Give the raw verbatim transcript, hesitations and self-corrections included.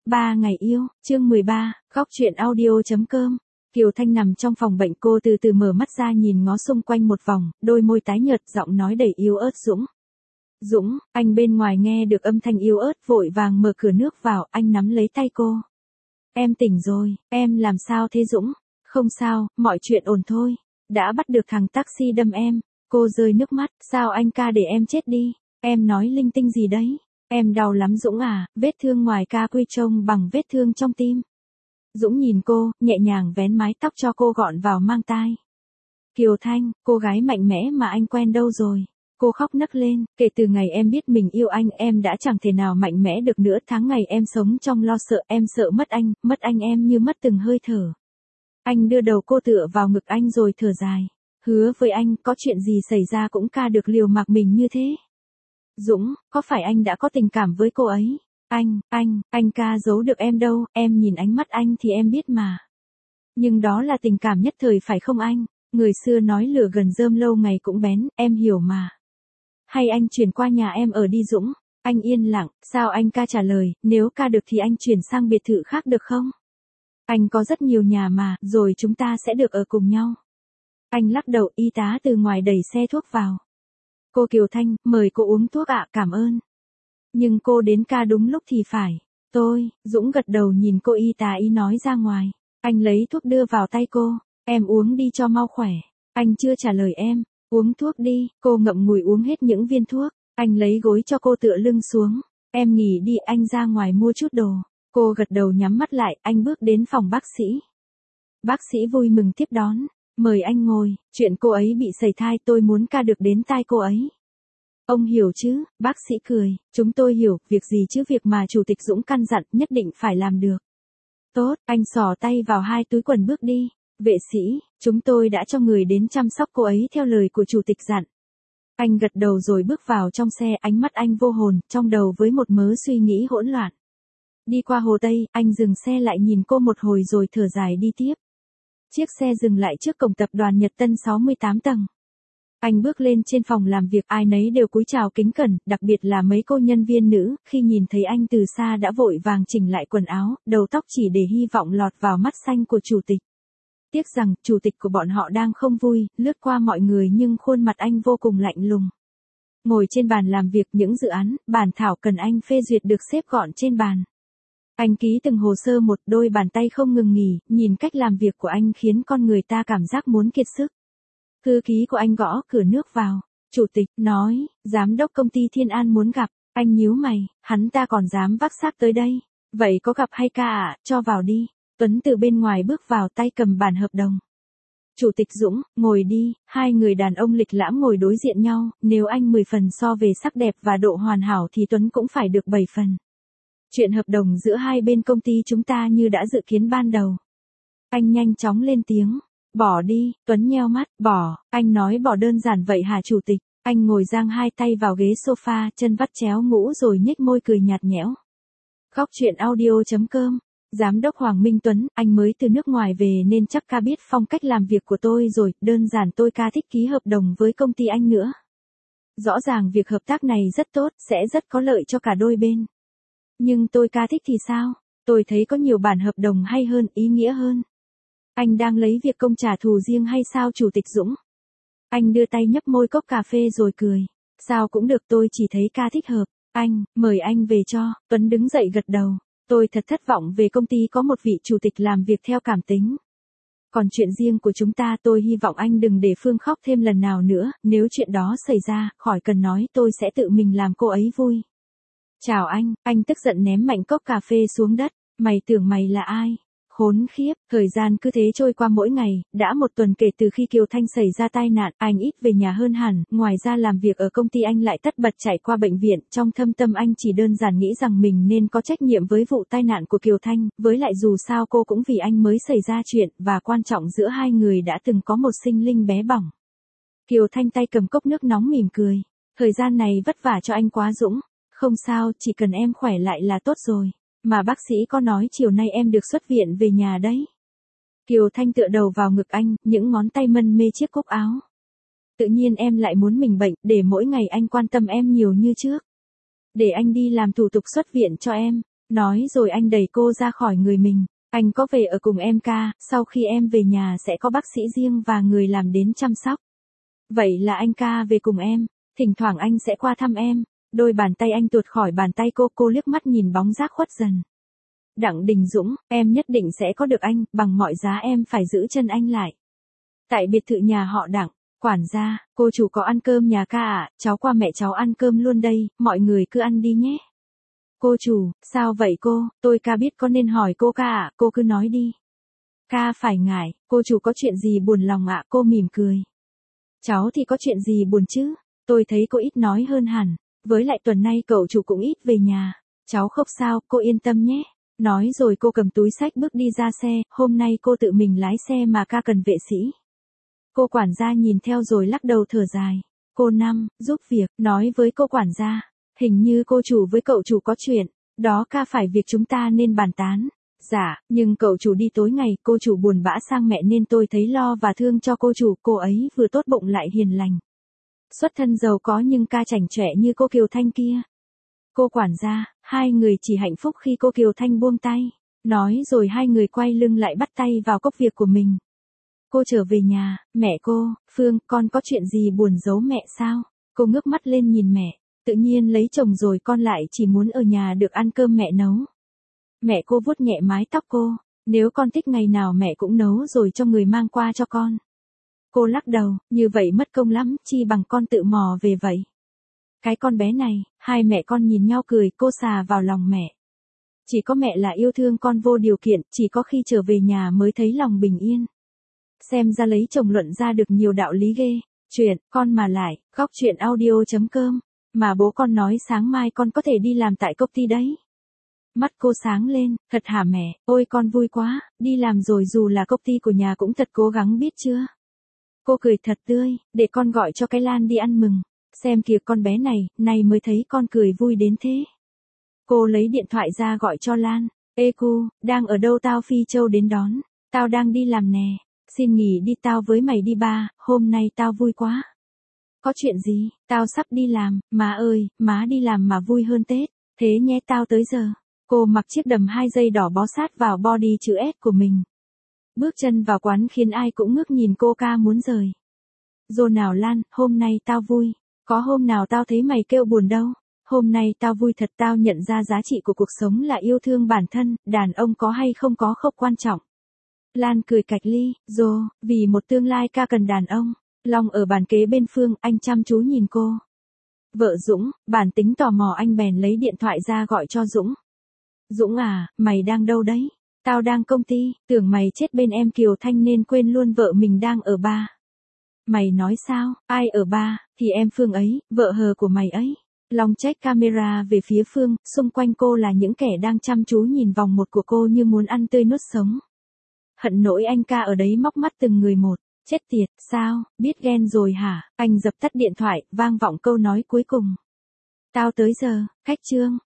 Ba ngày yêu, chương mười ba, khóc chuyện audio.com. Kiều Thanh nằm trong phòng bệnh, cô từ từ mở mắt ra nhìn ngó xung quanh một vòng, đôi môi tái nhợt, giọng nói đầy yếu ớt. Dũng. Dũng, anh bên ngoài nghe được âm thanh yếu ớt, vội vàng mở cửa nước vào, anh nắm lấy tay cô. Em tỉnh rồi, em làm sao thế Dũng? Không sao, mọi chuyện ổn thôi. Đã bắt được thằng taxi đâm em. Cô rơi nước mắt, sao anh ca để em chết đi? Em nói linh tinh gì đấy? Em đau lắm Dũng à, vết thương ngoài ca quy trông bằng vết thương trong tim. Dũng nhìn cô, nhẹ nhàng vén mái tóc cho cô gọn vào mang tai. Kiều Thanh, cô gái mạnh mẽ mà anh quen đâu rồi? Cô khóc nấc lên, kể từ ngày em biết mình yêu anh, em đã chẳng thể nào mạnh mẽ được nữa. Tháng ngày em sống trong lo sợ, em sợ mất anh, mất anh em như mất từng hơi thở. Anh đưa đầu cô tựa vào ngực anh rồi thở dài. Hứa với anh, có chuyện gì xảy ra cũng ca được liều mặc mình như thế. Dũng, có phải anh đã có tình cảm với cô ấy? Anh, anh, anh ca giấu được em đâu, em nhìn ánh mắt anh thì em biết mà. Nhưng đó là tình cảm nhất thời phải không anh? Người xưa nói lửa gần rơm lâu ngày cũng bén, em hiểu mà. Hay anh chuyển qua nhà em ở đi Dũng? Anh yên lặng, sao anh ca trả lời, nếu ca được thì anh chuyển sang biệt thự khác được không? Anh có rất nhiều nhà mà, rồi chúng ta sẽ được ở cùng nhau. Anh lắc đầu, y tá từ ngoài đẩy xe thuốc vào. Cô Kiều Thanh, mời cô uống thuốc ạ, cảm ơn. Nhưng cô đến ca đúng lúc thì phải. Tôi, Dũng gật đầu nhìn cô y tá ý nói ra ngoài. Anh lấy thuốc đưa vào tay cô. Em uống đi cho mau khỏe. Anh chưa trả lời em. Uống thuốc đi, cô ngậm ngùi uống hết những viên thuốc. Anh lấy gối cho cô tựa lưng xuống. Em nghỉ đi, anh ra ngoài mua chút đồ. Cô gật đầu nhắm mắt lại, anh bước đến phòng bác sĩ. Bác sĩ vui mừng tiếp đón. Mời anh ngồi, chuyện cô ấy bị sẩy thai tôi muốn ca được đến tai cô ấy. Ông hiểu chứ, bác sĩ cười, chúng tôi hiểu, việc gì chứ việc mà Chủ tịch Dũng căn dặn nhất định phải làm được. Tốt, anh xỏ tay vào hai túi quần bước đi. Vệ sĩ, chúng tôi đã cho người đến chăm sóc cô ấy theo lời của Chủ tịch dặn. Anh gật đầu rồi bước vào trong xe, ánh mắt anh vô hồn, trong đầu với một mớ suy nghĩ hỗn loạn. Đi qua Hồ Tây, anh dừng xe lại nhìn cô một hồi rồi thở dài đi tiếp. Chiếc xe dừng lại trước cổng tập đoàn Nhật Tân sáu mươi tám tầng. Anh bước lên trên phòng làm việc, ai nấy đều cúi chào kính cẩn, đặc biệt là mấy cô nhân viên nữ, khi nhìn thấy anh từ xa đã vội vàng chỉnh lại quần áo, đầu tóc chỉ để hy vọng lọt vào mắt xanh của chủ tịch. Tiếc rằng, chủ tịch của bọn họ đang không vui, lướt qua mọi người nhưng khuôn mặt anh vô cùng lạnh lùng. Ngồi trên bàn làm việc, những dự án, bản thảo cần anh phê duyệt được xếp gọn trên bàn. Anh ký từng hồ sơ một, đôi bàn tay không ngừng nghỉ, nhìn cách làm việc của anh khiến con người ta cảm giác muốn kiệt sức. Thư ký của anh gõ cửa nước vào. Chủ tịch, nói, giám đốc công ty Thiên An muốn gặp. Anh nhíu mày, hắn ta còn dám vác xác tới đây. Vậy có gặp hay ca ạ, à? Cho vào đi. Tuấn từ bên ngoài bước vào, tay cầm bản hợp đồng. Chủ tịch Dũng, ngồi đi. Hai người đàn ông lịch lãm ngồi đối diện nhau, nếu anh mười phần so về sắc đẹp và độ hoàn hảo thì Tuấn cũng phải được bảy phần. Chuyện hợp đồng giữa hai bên công ty chúng ta như đã dự kiến ban đầu. Anh nhanh chóng lên tiếng. Bỏ đi, Tuấn nheo mắt, bỏ, anh nói bỏ đơn giản vậy hả chủ tịch? Anh ngồi giang hai tay vào ghế sofa, chân vắt chéo ngũ rồi nhếch môi cười nhạt nhẽo. Khóc chuyện audio.com. Giám đốc Hoàng Minh Tuấn, anh mới từ nước ngoài về nên chắc ca biết phong cách làm việc của tôi rồi, đơn giản tôi ca thích ký hợp đồng với công ty anh nữa. Rõ ràng việc hợp tác này rất tốt, sẽ rất có lợi cho cả đôi bên. Nhưng tôi ca thích thì sao? Tôi thấy có nhiều bản hợp đồng hay hơn, ý nghĩa hơn. Anh đang lấy việc công trả thù riêng hay sao Chủ tịch Dũng? Anh đưa tay nhấp môi cốc cà phê rồi cười. Sao cũng được, tôi chỉ thấy ca thích hợp. Anh, mời anh về cho. Tuấn đứng dậy gật đầu. Tôi thật thất vọng về công ty có một vị chủ tịch làm việc theo cảm tính. Còn chuyện riêng của chúng ta tôi hy vọng anh đừng để Phương khóc thêm lần nào nữa. Nếu chuyện đó xảy ra, khỏi cần nói, tôi sẽ tự mình làm cô ấy vui. Chào anh, anh tức giận ném mạnh cốc cà phê xuống đất. Mày tưởng mày là ai? Khốn khiếp, thời gian cứ thế trôi qua mỗi ngày, đã một tuần kể từ khi Kiều Thanh xảy ra tai nạn, anh ít về nhà hơn hẳn, ngoài ra làm việc ở công ty anh lại tất bật chạy qua bệnh viện, trong thâm tâm anh chỉ đơn giản nghĩ rằng mình nên có trách nhiệm với vụ tai nạn của Kiều Thanh, với lại dù sao cô cũng vì anh mới xảy ra chuyện, và quan trọng giữa hai người đã từng có một sinh linh bé bỏng. Kiều Thanh tay cầm cốc nước nóng mỉm cười, thời gian này vất vả cho anh quá Dũng, không sao, chỉ cần em khỏe lại là tốt rồi. Mà bác sĩ có nói chiều nay em được xuất viện về nhà đấy. Kiều Thanh tựa đầu vào ngực anh, những ngón tay mân mê chiếc cúc áo. Tự nhiên em lại muốn mình bệnh, để mỗi ngày anh quan tâm em nhiều như trước. Để anh đi làm thủ tục xuất viện cho em. Nói rồi anh đẩy cô ra khỏi người mình. Anh có về ở cùng em ca, sau khi em về nhà sẽ có bác sĩ riêng và người làm đến chăm sóc. Vậy là anh ca về cùng em, thỉnh thoảng anh sẽ qua thăm em. Đôi bàn tay anh tuột khỏi bàn tay cô, cô liếc mắt nhìn bóng dáng khuất dần. Đặng Đình Dũng, em nhất định sẽ có được anh, bằng mọi giá em phải giữ chân anh lại. Tại biệt thự nhà họ Đặng, quản gia, cô chủ có ăn cơm nhà ca à, cháu qua mẹ cháu ăn cơm luôn đây, mọi người cứ ăn đi nhé. Cô chủ, sao vậy cô, tôi ca biết có nên hỏi cô ca à, cô cứ nói đi. Ca phải ngại, cô chủ có chuyện gì buồn lòng ạ, à? Cô mỉm cười. Cháu thì có chuyện gì buồn chứ, tôi thấy cô ít nói hơn hẳn, với lại tuần nay cậu chủ cũng ít về nhà. Cháu không sao, cô yên tâm nhé. Nói rồi cô cầm túi xách bước đi ra xe, hôm nay cô tự mình lái xe mà ca cần vệ sĩ. Cô quản gia nhìn theo rồi lắc đầu thở dài. Cô Năm, giúp việc, nói với cô quản gia. Hình như cô chủ với cậu chủ có chuyện, đó ca phải việc chúng ta nên bàn tán. Dạ, nhưng cậu chủ đi tối ngày, cô chủ buồn bã sang mẹ nên tôi thấy lo và thương cho cô chủ, cô ấy vừa tốt bụng lại hiền lành. Xuất thân giàu có nhưng ca chảnh chọe như cô Kiều Thanh kia. Cô quản gia, hai người chỉ hạnh phúc khi cô Kiều Thanh buông tay. Nói rồi hai người quay lưng lại bắt tay vào công việc của mình. Cô trở về nhà, mẹ cô, Phương, con có chuyện gì buồn giấu mẹ sao? Cô ngước mắt lên nhìn mẹ, tự nhiên lấy chồng rồi con lại chỉ muốn ở nhà được ăn cơm mẹ nấu. Mẹ cô vuốt nhẹ mái tóc cô, nếu con thích ngày nào mẹ cũng nấu rồi cho người mang qua cho con. Cô lắc đầu, như vậy mất công lắm, chi bằng con tự mò về vậy. Cái con bé này, hai mẹ con nhìn nhau cười, cô xà vào lòng mẹ. Chỉ có mẹ là yêu thương con vô điều kiện, chỉ có khi trở về nhà mới thấy lòng bình yên. Xem ra lấy chồng luận ra được nhiều đạo lý ghê. Chuyện, con mà lại, góc chuyện audio.com. Mà bố con nói sáng mai con có thể đi làm tại công ty đấy. Mắt cô sáng lên, thật hả mẹ, ôi con vui quá, đi làm rồi dù là công ty của nhà cũng thật cố gắng biết chưa. Cô cười thật tươi, để con gọi cho cái Lan đi ăn mừng. Xem kìa con bé này, này mới thấy con cười vui đến thế. Cô lấy điện thoại ra gọi cho Lan. Ê cu, đang ở đâu tao phi châu đến đón. Tao đang đi làm nè. Xin nghỉ đi tao với mày đi ba, hôm nay tao vui quá. Có chuyện gì, tao sắp đi làm, má ơi, má đi làm mà vui hơn Tết. Thế nhé tao tới giờ. Cô mặc chiếc đầm hai dây đỏ bó sát vào body chữ S của mình. Bước chân vào quán khiến ai cũng ngước nhìn cô ca muốn rời. Rồi nào Lan, hôm nay tao vui. Có hôm nào tao thấy mày kêu buồn đâu. Hôm nay tao vui thật, tao nhận ra giá trị của cuộc sống là yêu thương bản thân, đàn ông có hay không có không quan trọng. Lan cười cạch ly, dồ, vì một tương lai ca cần đàn ông. Long ở bàn kế bên Phương, anh chăm chú nhìn cô. Vợ Dũng, bản tính tò mò anh bèn lấy điện thoại ra gọi cho Dũng. Dũng à, mày đang đâu đấy? Tao đang công ty, tưởng mày chết bên em Kiều Thanh nên quên luôn vợ mình đang ở ba. Mày nói sao, ai ở ba, thì em Phương ấy, vợ hờ của mày ấy. Long check camera về phía Phương, xung quanh cô là những kẻ đang chăm chú nhìn vòng một của cô như muốn ăn tươi nuốt sống. Hận nỗi anh ca ở đấy móc mắt từng người một. Chết tiệt, sao, biết ghen rồi hả? Anh dập tắt điện thoại, vang vọng câu nói cuối cùng. Tao tới giờ, cách chương.